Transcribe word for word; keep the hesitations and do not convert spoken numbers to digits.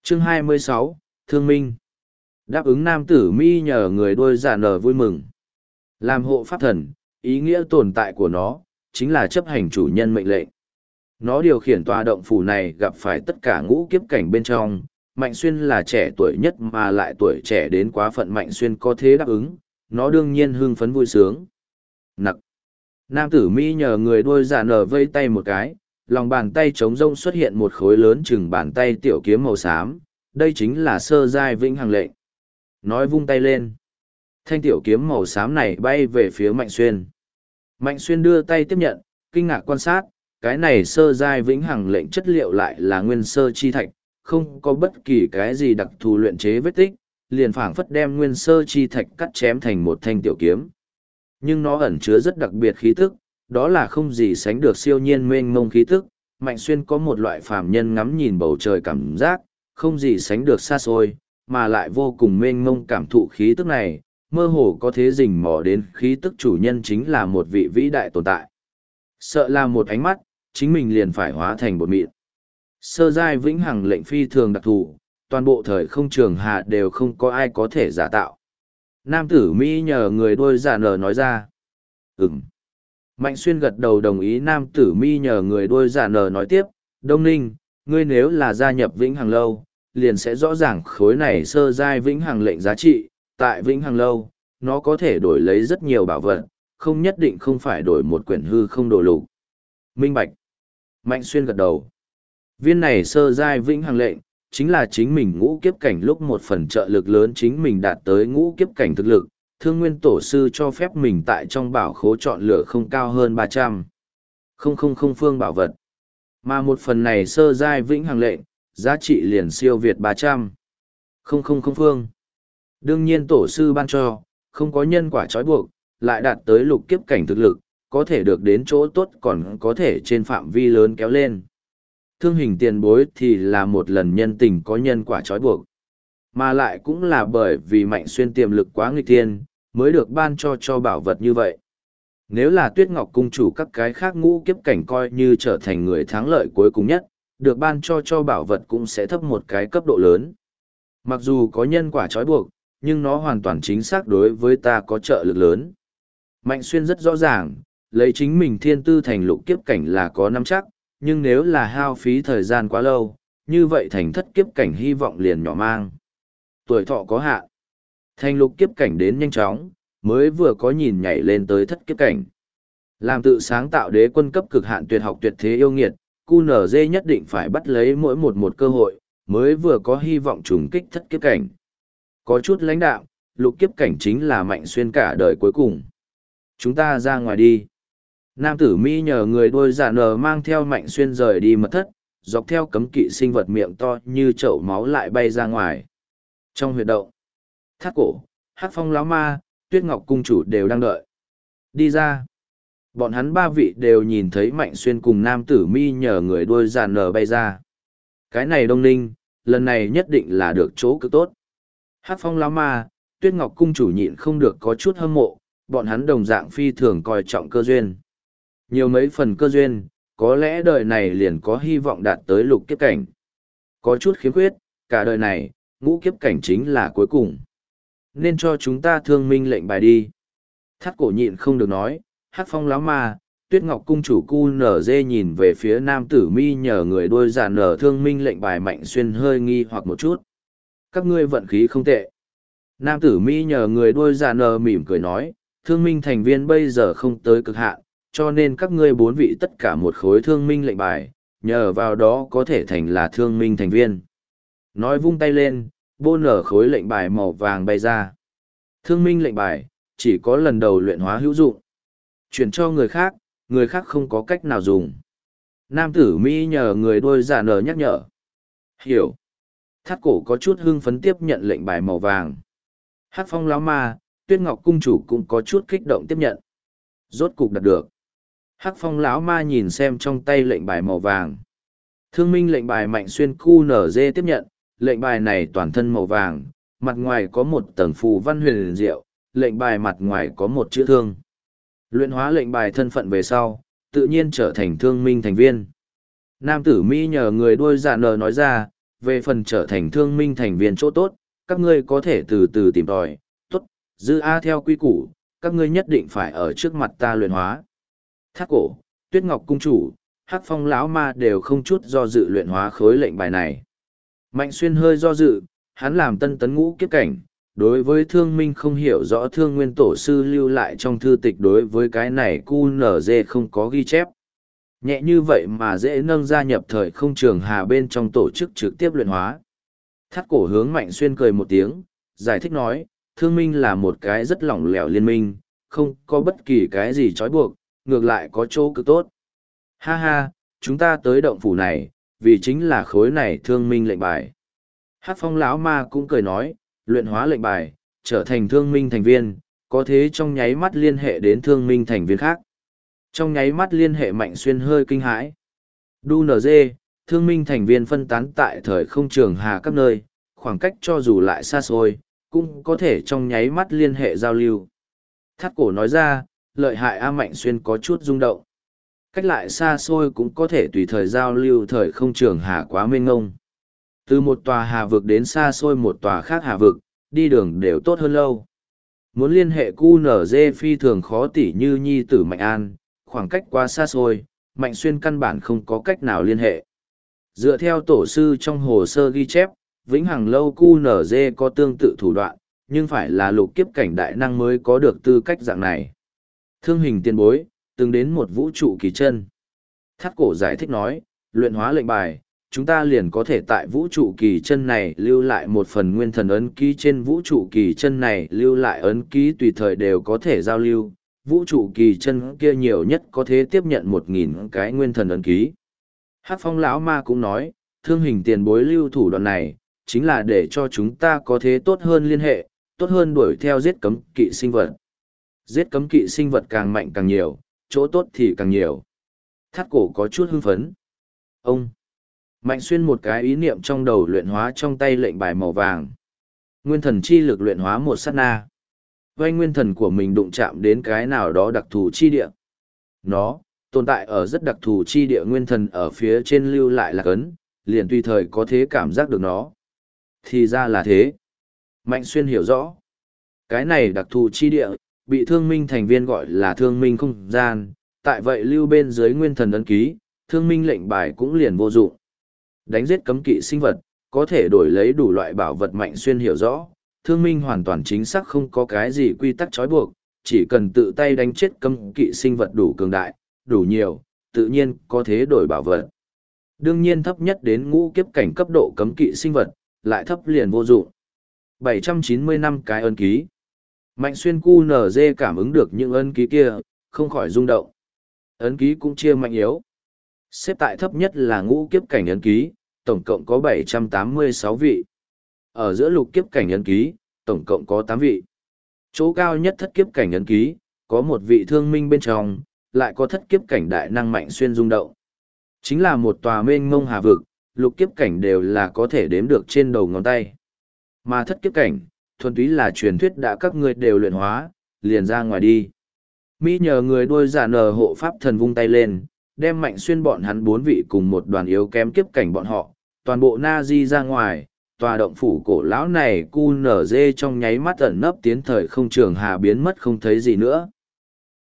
Chương hai mươi sáu, Thương Minh. Đáp ứng nam tử mi nhờ người đôi giả nở vui mừng. Làm hộ pháp thần, ý nghĩa tồn tại của nó, chính là chấp hành chủ nhân mệnh lệnh. Nó điều khiển tòa động phủ này gặp phải tất cả ngũ kiếp cảnh bên trong. Mạnh Xuyên là trẻ tuổi nhất mà lại tuổi trẻ đến quá phận Mạnh Xuyên có thế đáp ứng, nó đương nhiên hưng phấn vui sướng. Nặc. Nam tử mi nhờ người đôi giả nở vây tay một cái, lòng bàn tay trống rông xuất hiện một khối lớn chừng bàn tay tiểu kiếm màu xám, đây chính là sơ giai vĩnh hằng lệnh. Nói vung tay lên. Thanh tiểu kiếm màu xám này bay về phía Mạnh Xuyên. Mạnh Xuyên đưa tay tiếp nhận, kinh ngạc quan sát, cái này sơ giai vĩnh hằng lệnh chất liệu lại là nguyên sơ chi thạch, không có bất kỳ cái gì đặc thù luyện chế vết tích, liền phảng phất đem nguyên sơ chi thạch cắt chém thành một thanh tiểu kiếm. Nhưng nó ẩn chứa rất đặc biệt khí tức, đó là không gì sánh được siêu nhiên mênh mông khí tức. Mạnh Xuyên có một loại phàm nhân ngắm nhìn bầu trời cảm giác, không gì sánh được xa xôi, mà lại vô cùng mênh mông cảm thụ khí tức này, mơ hồ có thế rình mò đến khí tức chủ nhân chính là một vị vĩ đại tồn tại. Sợ là một ánh mắt, chính mình liền phải hóa thành bột mịn. Sơ giai vĩnh hằng lệnh phi thường đặc thù, toàn bộ thời không trường hạ đều không có ai có thể giả tạo. Nam tử Mỹ nhờ người đôi giả nở nói ra. Ừm. Mạnh Xuyên gật đầu đồng ý. Nam tử Mi nhờ người đôi giả nở nói tiếp, Đông Ninh, ngươi nếu là gia nhập Vĩnh Hằng Lâu, liền sẽ rõ ràng khối này sơ giai Vĩnh Hằng lệnh giá trị, tại Vĩnh Hằng Lâu, nó có thể đổi lấy rất nhiều bảo vật, không nhất định không phải đổi một quyển hư không đồ lục. Minh Bạch. Mạnh Xuyên gật đầu. Viên này sơ giai Vĩnh Hằng lệnh, chính là chính mình ngũ kiếp cảnh lúc một phần trợ lực lớn chính mình đạt tới ngũ kiếp cảnh thực lực. Thương Nguyên Tổ Sư cho phép mình tại trong bảo khố chọn lựa không cao hơn ba trăm không không không phương bảo vật. Mà một phần này sơ giai vĩnh hằng lệnh, giá trị liền siêu việt ba trăm không không không phương. Đương nhiên Tổ Sư ban cho, không có nhân quả trói buộc, lại đạt tới lục kiếp cảnh thực lực, có thể được đến chỗ tốt còn có thể trên phạm vi lớn kéo lên. Thương Hình tiền bối thì là một lần nhân tình có nhân quả trói buộc. Mà lại cũng là bởi vì Mạnh Xuyên tiềm lực quá nghịch thiên, mới được ban cho cho bảo vật như vậy. Nếu là Tuyết Ngọc Cung chủ các cái khác ngũ kiếp cảnh coi như trở thành người thắng lợi cuối cùng nhất, được ban cho cho bảo vật cũng sẽ thấp một cái cấp độ lớn. Mặc dù có nhân quả trói buộc, nhưng nó hoàn toàn chính xác đối với ta có trợ lực lớn. Mạnh Xuyên rất rõ ràng, lấy chính mình thiên tư thành lục kiếp cảnh là có nắm chắc, nhưng nếu là hao phí thời gian quá lâu, như vậy thành thất kiếp cảnh hy vọng liền nhỏ mang. Tuổi thọ có hạn. Thành lục kiếp cảnh đến nhanh chóng, mới vừa có nhìn nhảy lên tới thất kiếp cảnh. Làm tự sáng tạo đế quân cấp cực hạn tuyệt học tuyệt thế yêu nghiệt, cu nở dê nhất định phải bắt lấy mỗi một một cơ hội, mới vừa có hy vọng trùng kích thất kiếp cảnh. Có chút lãnh đạo, lục kiếp cảnh chính là Mạnh Xuyên cả đời cuối cùng. Chúng ta ra ngoài đi. Nam tử Mi nhờ người đôi giả nở mang theo Mạnh Xuyên rời đi mật thất, dọc theo cấm kỵ sinh vật miệng to như chậu máu lại bay ra ngoài. Trong huyệt động, Thác Cổ, Hắc Phong lão ma, Tuyết Ngọc cung chủ đều đang đợi. Đi ra. Bọn hắn ba vị đều nhìn thấy Mạnh Xuyên cùng nam tử Mi nhờ người đuôi giả nở bay ra. Cái này Đông Ninh, lần này nhất định là được chỗ cực tốt. Hắc Phong lão ma, Tuyết Ngọc cung chủ nhịn không được có chút hâm mộ, bọn hắn đồng dạng phi thường coi trọng cơ duyên. Nhiều mấy phần cơ duyên, có lẽ đời này liền có hy vọng đạt tới lục kiếp cảnh. Có chút khiếm khuyết, cả đời này, ngũ kiếp cảnh chính là cuối cùng. Nên cho chúng ta thương minh lệnh bài đi. Thác Cổ nhịn không được nói. Hắc Phong lão ma, Tuyết Ngọc cung chủ cu nở dê nhìn về phía nam tử Mi nhờ người đôi giả nở thương minh lệnh bài Mạnh Xuyên hơi nghi hoặc một chút. Các ngươi vận khí không tệ. Nam tử Mi nhờ người đôi giả nở mỉm cười nói, thương minh thành viên bây giờ không tới cực hạn, cho nên các ngươi bốn vị tất cả một khối thương minh lệnh bài, nhờ vào đó có thể thành là thương minh thành viên. Nói vung tay lên, bô nở khối lệnh bài màu vàng bay ra. Thương minh lệnh bài, chỉ có lần đầu luyện hóa hữu dụng. Chuyển cho người khác, người khác không có cách nào dùng. Nam tử Mi nhờ người đôi giả nở nhắc nhở. Hiểu. Thác Cổ có chút hưng phấn tiếp nhận lệnh bài màu vàng. Hắc Phong lão ma, Tuyết Ngọc cung chủ cũng có chút kích động tiếp nhận. Rốt cục đạt được. Hắc Phong lão ma nhìn xem trong tay lệnh bài màu vàng. Thương minh lệnh bài Mạnh Xuyên cu nở dê tiếp nhận, lệnh bài này toàn thân màu vàng, mặt ngoài có một tầng phù văn huyền diệu, lệnh bài mặt ngoài có một chữ thương. Luyện hóa lệnh bài thân phận về sau, tự nhiên trở thành thương minh thành viên. Nam tử Mi nhờ người đuôi giả nở nói ra, về phần trở thành thương minh thành viên chỗ tốt, các ngươi có thể từ từ tìm tòi, tốt, dư A theo quy củ, các ngươi nhất định phải ở trước mặt ta luyện hóa. Thác cổ, Tuyết Ngọc cung chủ, Hắc Phong lão ma đều không chút do dự luyện hóa khối lệnh bài này. Mạnh Xuyên hơi do dự, hắn làm tân tấn ngũ kiếp cảnh, đối với thương minh không hiểu rõ thương nguyên tổ sư lưu lại trong thư tịch đối với cái này cu nở dê không có ghi chép. Nhẹ như vậy mà dễ nâng gia nhập thời không trường hà bên trong tổ chức trực tiếp luyện hóa. Thắt cổ hướng Mạnh Xuyên cười một tiếng, giải thích nói, thương minh là một cái rất lỏng lẻo liên minh, không có bất kỳ cái gì trói buộc, ngược lại có chỗ cực tốt. Ha ha, chúng ta tới động phủ này, vì chính là khối này thương minh lệnh bài. Hắc Phong lão ma cũng cười nói, luyện hóa lệnh bài, trở thành thương minh thành viên, có thế trong nháy mắt liên hệ đến thương minh thành viên khác. Trong nháy mắt liên hệ Mạnh Xuyên hơi kinh hãi. Đu nờ dê, thương minh thành viên phân tán tại thời không trường hà các nơi, khoảng cách cho dù lại xa xôi, cũng có thể trong nháy mắt liên hệ giao lưu. Thắt cổ nói ra, lợi hại A Mạnh Xuyên có chút rung động. Cách lại xa xôi cũng có thể tùy thời giao lưu thời không trường hà quá mênh ngông. Từ một tòa hà vực đến xa xôi một tòa khác hà vực, đi đường đều tốt hơn lâu. Muốn liên hệ cu nở dê phi thường khó tỉ như nhi tử Mạnh An, khoảng cách quá xa xôi, Mạnh Xuyên căn bản không có cách nào liên hệ. Dựa theo tổ sư trong hồ sơ ghi chép, Vĩnh Hằng Lâu cu nở dê có tương tự thủ đoạn, nhưng phải là lục kiếp cảnh đại năng mới có được tư cách dạng này. Thương hình tiền bối, từng đến một vũ trụ kỳ chân. Thắt cổ giải thích nói, luyện hóa lệnh bài, chúng ta liền có thể tại vũ trụ kỳ chân này lưu lại một phần nguyên thần ấn ký trên vũ trụ kỳ chân này lưu lại ấn ký tùy thời đều có thể giao lưu. Vũ trụ kỳ chân kia nhiều nhất có thể tiếp nhận một nghìn cái nguyên thần ấn ký. Hắc Phong lão ma cũng nói, thương hình tiền bối lưu thủ đoạn này, chính là để cho chúng ta có thế tốt hơn liên hệ, tốt hơn đuổi theo giết cấm kỵ sinh vật. Giết cấm kỵ sinh vật càng mạnh càng nhiều, chỗ tốt thì càng nhiều. Thắt cổ có chút hưng phấn. Ông! Mạnh Xuyên một cái ý niệm trong đầu luyện hóa trong tay lệnh bài màu vàng. Nguyên thần chi lực luyện hóa một sát na. Vây nguyên thần của mình đụng chạm đến cái nào đó đặc thù chi địa. Nó, tồn tại ở rất đặc thù chi địa nguyên thần ở phía trên lưu lại là cấn, liền tùy thời có thế cảm giác được nó. Thì ra là thế. Mạnh Xuyên hiểu rõ. Cái này đặc thù chi địa, bị thương minh thành viên gọi là thương minh không gian, tại vậy lưu bên dưới nguyên thần ấn ký, thương minh lệnh bài cũng liền vô dụng. Đánh giết cấm kỵ sinh vật, có thể đổi lấy đủ loại bảo vật. Mạnh Xuyên hiểu rõ, thương minh hoàn toàn chính xác không có cái gì quy tắc trói buộc, chỉ cần tự tay đánh chết cấm kỵ sinh vật đủ cường đại, đủ nhiều, tự nhiên có thế đổi bảo vật. Đương nhiên thấp nhất đến ngũ kiếp cảnh cấp độ cấm kỵ sinh vật, lại thấp liền vô dụng. bảy trăm chín mươi năm cái ấn ký. Mạnh Xuyên cu nở dê cảm ứng được những ấn ký kia, không khỏi rung động. Ấn ký cũng chia mạnh yếu. Xếp tại thấp nhất là ngũ kiếp cảnh ấn ký, tổng cộng có bảy trăm tám mươi sáu vị. Ở giữa lục kiếp cảnh ấn ký, tổng cộng có tám vị. Chỗ cao nhất thất kiếp cảnh ấn ký, có một vị thương minh bên trong, lại có thất kiếp cảnh đại năng Mạnh Xuyên rung động. Chính là một tòa mênh mông hà vực, lục kiếp cảnh đều là có thể đếm được trên đầu ngón tay. Mà thất kiếp cảnh, thuần túy là truyền thuyết đã các ngươi đều luyện hóa, liền ra ngoài đi. Mỹ nhờ người đôi giả nờ hộ pháp thần vung tay lên, đem Mạnh Xuyên bọn hắn bốn vị cùng một đoàn yếu kém kiếp cảnh bọn họ, toàn bộ na di ra ngoài, tòa động phủ cổ lão này cu nở dê trong nháy mắt ẩn nấp tiến thời không trường hà biến mất không thấy gì nữa.